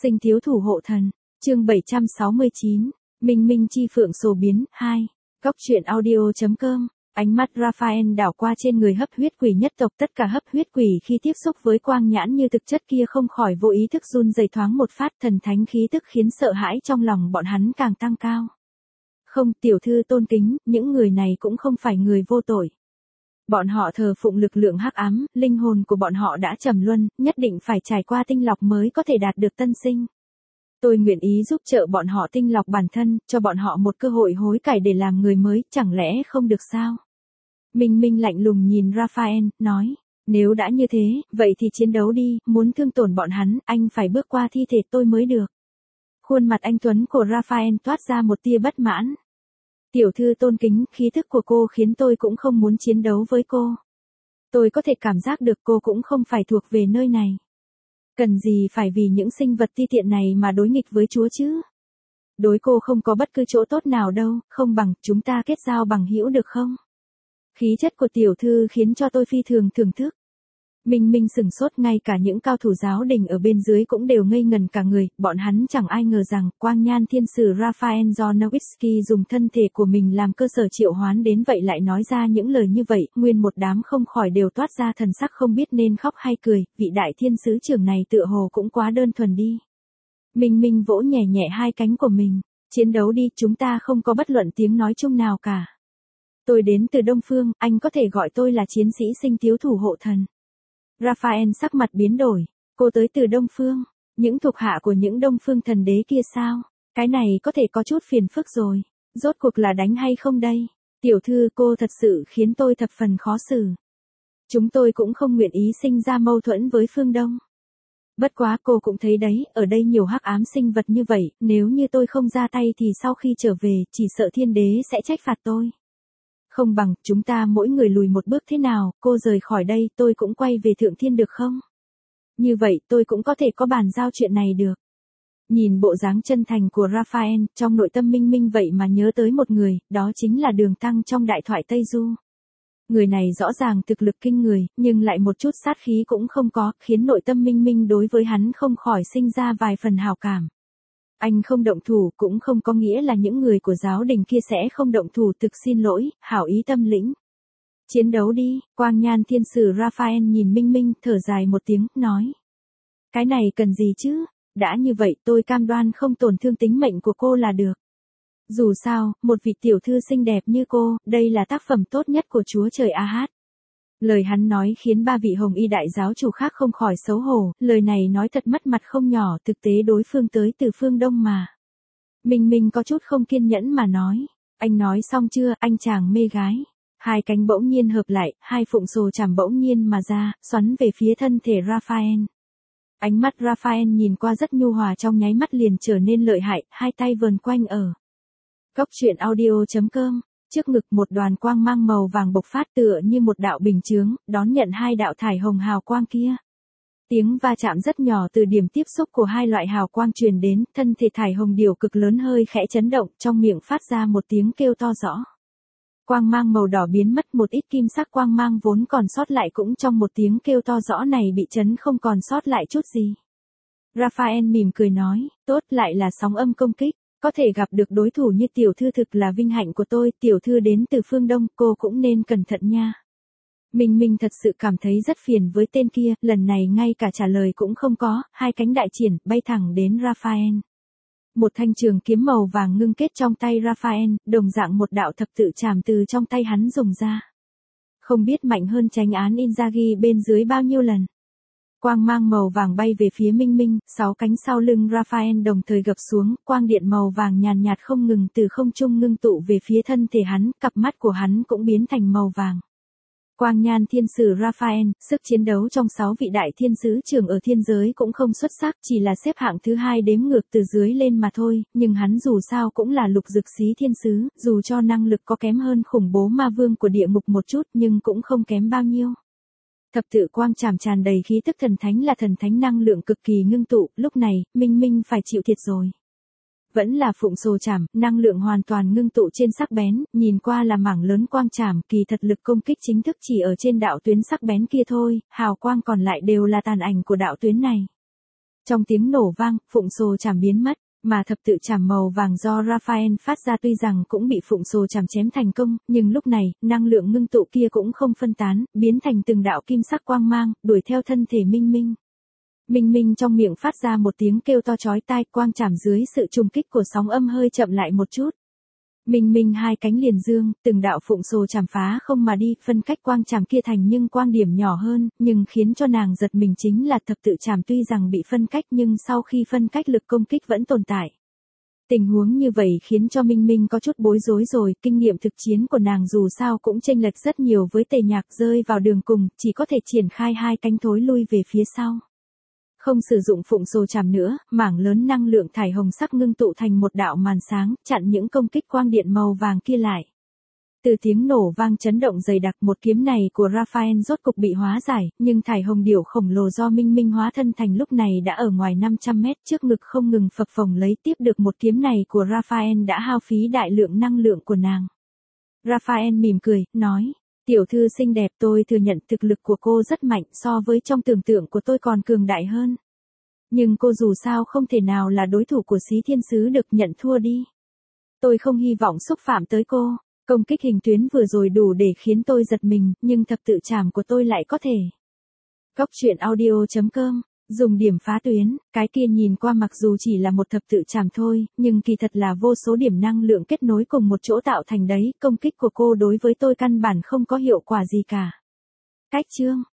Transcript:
Sinh thiếu thủ hộ thần, chương 769, Minh Minh chi phượng sổ biến, 2. Góc truyện audio.com. Ánh mắt Raphael đảo qua trên người hấp huyết quỷ nhất tộc, tất cả hấp huyết quỷ khi tiếp xúc với quang nhãn như thực chất kia không khỏi vô ý thức run rẩy thoáng một phát, thần thánh khí tức khiến sợ hãi trong lòng bọn hắn càng tăng cao. Không, tiểu thư tôn kính, những người này cũng không phải người vô tội. Bọn họ thờ phụng lực lượng hắc ám, linh hồn của bọn họ đã trầm luân, nhất định phải trải qua tinh lọc mới có thể đạt được tân sinh. Tôi nguyện ý giúp trợ bọn họ tinh lọc bản thân, cho bọn họ một cơ hội hối cải để làm người mới, chẳng lẽ không được sao? Minh Minh lạnh lùng nhìn Raphael, nói, nếu đã như thế, vậy thì chiến đấu đi, muốn thương tổn bọn hắn, anh phải bước qua thi thể tôi mới được. Khuôn mặt anh tuấn của Raphael toát ra một tia bất mãn. Tiểu thư tôn kính, khí thức của cô khiến tôi cũng không muốn chiến đấu với cô. Tôi có thể cảm giác được cô cũng không phải thuộc về nơi này. Cần gì phải vì những sinh vật ti tiện này mà đối nghịch với Chúa chứ? Đối cô không có bất cứ chỗ tốt nào đâu, không bằng chúng ta kết giao bằng hữu được không? Khí chất của tiểu thư khiến cho tôi phi thường thưởng thức. Minh Minh sửng sốt, ngay cả những cao thủ giáo đình ở bên dưới cũng đều ngây ngần cả người, bọn hắn chẳng ai ngờ rằng quang nhan thiên sử Raphael do Nowitzki dùng thân thể của mình làm cơ sở triệu hoán đến vậy lại nói ra những lời như vậy, nguyên một đám không khỏi đều toát ra thần sắc không biết nên khóc hay cười, vị đại thiên sứ trưởng này tựa hồ cũng quá đơn thuần đi. Minh Minh vỗ nhẹ nhẹ hai cánh của mình, chiến đấu đi, chúng ta không có bất luận tiếng nói chung nào cả. Tôi đến từ Đông Phương, anh có thể gọi tôi là chiến sĩ sinh thiếu thủ hộ thần. Raphael sắc mặt biến đổi, cô tới từ Đông Phương, những thuộc hạ của những Đông Phương thần đế kia sao? Cái này có thể có chút phiền phức rồi, rốt cuộc là đánh hay không đây? Tiểu thư, cô thật sự khiến tôi thập phần khó xử. Chúng tôi cũng không nguyện ý sinh ra mâu thuẫn với phương Đông. Bất quá cô cũng thấy đấy, ở đây nhiều hắc ám sinh vật như vậy, nếu như tôi không ra tay thì sau khi trở về, chỉ sợ thiên đế sẽ trách phạt tôi. Không bằng, chúng ta mỗi người lùi một bước thế nào, cô rời khỏi đây, tôi cũng quay về thượng thiên được không? Như vậy, tôi cũng có thể có bàn giao chuyện này được. Nhìn bộ dáng chân thành của Raphael, trong nội tâm Minh Minh vậy mà nhớ tới một người, đó chính là Đường Tăng trong đại thoại Tây Du. Người này rõ ràng thực lực kinh người, nhưng lại một chút sát khí cũng không có, khiến nội tâm Minh Minh đối với hắn không khỏi sinh ra vài phần hào cảm. Anh không động thủ cũng không có nghĩa là những người của giáo đình kia sẽ không động thủ, thực xin lỗi, hảo ý tâm lĩnh. Chiến đấu đi, quang nhan thiên sử Raphael nhìn Minh Minh, thở dài một tiếng, nói. Cái này cần gì chứ, đã như vậy tôi cam đoan không tổn thương tính mệnh của cô là được. Dù sao, một vị tiểu thư xinh đẹp như cô, đây là tác phẩm tốt nhất của Chúa Trời A-hát. Lời hắn nói khiến ba vị hồng y đại giáo chủ khác không khỏi xấu hổ, lời này nói thật mất mặt không nhỏ, thực tế đối phương tới từ phương Đông mà. Minh Minh có chút không kiên nhẫn mà nói, anh nói xong chưa, anh chàng mê gái. Hai cánh bỗng nhiên hợp lại, hai phụng sồ chảm bỗng nhiên mà ra, xoắn về phía thân thể Raphael. Ánh mắt Raphael nhìn qua rất nhu hòa, trong nháy mắt liền trở nên lợi hại, hai tay vờn quanh ở. Góc truyện audio.com. Trước ngực một đoàn quang mang màu vàng bộc phát tựa như một đạo bình chướng, đón nhận hai đạo thải hồng hào quang kia. Tiếng va chạm rất nhỏ từ điểm tiếp xúc của hai loại hào quang truyền đến, thân thể thải hồng điểu cực lớn hơi khẽ chấn động, trong miệng phát ra một tiếng kêu to rõ. Quang mang màu đỏ biến mất, một ít kim sắc quang mang vốn còn sót lại cũng trong một tiếng kêu to rõ này bị chấn không còn sót lại chút gì. Raphael mỉm cười nói, tốt, lại là sóng âm công kích. Có thể gặp được đối thủ như tiểu thư thực là vinh hạnh của tôi, tiểu thư đến từ phương Đông, cô cũng nên cẩn thận nha. Minh Minh thật sự cảm thấy rất phiền với tên kia, lần này ngay cả trả lời cũng không có, hai cánh đại triển, bay thẳng đến Raphael. Một thanh trường kiếm màu vàng ngưng kết trong tay Raphael, đồng dạng một đạo thập tự chảm từ trong tay hắn dùng ra. Không biết mạnh hơn chánh án Inzaghi bên dưới bao nhiêu lần. Quang mang màu vàng bay về phía Minh Minh, sáu cánh sau lưng Raphael đồng thời gập xuống, quang điện màu vàng nhàn nhạt không ngừng từ không trung ngưng tụ về phía thân thể hắn, cặp mắt của hắn cũng biến thành màu vàng. Quang nhan thiên sử Raphael, sức chiến đấu trong 6 vị đại thiên sứ trưởng ở thiên giới cũng không xuất sắc, chỉ là xếp hạng thứ 2 đếm ngược từ dưới lên mà thôi, nhưng hắn dù sao cũng là lục dực xí thiên sứ, dù cho năng lực có kém hơn khủng bố ma vương của địa ngục một chút nhưng cũng không kém bao nhiêu. Thập tự quang trảm tràn đầy khí tức thần thánh, là thần thánh năng lượng cực kỳ ngưng tụ, lúc này, Minh Minh phải chịu thiệt rồi. Vẫn là phụng sồ chảm, năng lượng hoàn toàn ngưng tụ trên sắc bén, nhìn qua là mảng lớn quang trảm, kỳ thật lực công kích chính thức chỉ ở trên đạo tuyến sắc bén kia thôi, hào quang còn lại đều là tàn ảnh của đạo tuyến này. Trong tiếng nổ vang, phụng sồ chảm biến mất, mà thập tự chảm màu vàng do Raphael phát ra tuy rằng cũng bị phụng sồ chảm chém thành công, nhưng lúc này, năng lượng ngưng tụ kia cũng không phân tán, biến thành từng đạo kim sắc quang mang, đuổi theo thân thể Minh Minh. Minh Minh trong miệng phát ra một tiếng kêu to chói tai, quang chảm dưới sự trùng kích của sóng âm hơi chậm lại một chút. Minh Minh hai cánh liền dương, từng đạo phụng sồ chảm phá không mà đi, phân cách quang chảm kia thành nhưng quang điểm nhỏ hơn, nhưng khiến cho nàng giật mình chính là thập tự chảm tuy rằng bị phân cách nhưng sau khi phân cách lực công kích vẫn tồn tại. Tình huống như vậy khiến cho Minh Minh có chút bối rối rồi, kinh nghiệm thực chiến của nàng dù sao cũng chênh lệch rất nhiều với Tề Nhạc, rơi vào đường cùng, chỉ có thể triển khai hai cánh thối lui về phía sau. Không sử dụng phụng sồ chảm nữa, mảng lớn năng lượng thải hồng sắc ngưng tụ thành một đạo màn sáng, chặn những công kích quang điện màu vàng kia lại. Từ tiếng nổ vang chấn động dày đặc, một kiếm này của Raphael rốt cục bị hóa giải, nhưng thải hồng điểu khổng lồ do Minh Minh hóa thân thành lúc này đã ở ngoài 500 mét, trước ngực không ngừng phập phồng lấy, tiếp được một kiếm này của Raphael đã hao phí đại lượng năng lượng của nàng. Raphael mỉm cười, nói: "Tiểu thư xinh đẹp, tôi thừa nhận thực lực của cô rất mạnh, so với trong tưởng tượng của tôi còn cường đại hơn. Nhưng cô dù sao không thể nào là đối thủ của Xí Thiên Sứ được, nhận thua đi. Tôi không hy vọng xúc phạm tới cô. Công kích hình tuyến vừa rồi đủ để khiến tôi giật mình, nhưng thập tự chảm của tôi lại có thể." Góc truyện audio.com, dùng điểm phá tuyến, cái kia nhìn qua mặc dù chỉ là một thập tự chảm thôi, nhưng kỳ thật là vô số điểm năng lượng kết nối cùng một chỗ tạo thành đấy, công kích của cô đối với tôi căn bản không có hiệu quả gì cả. Cách chương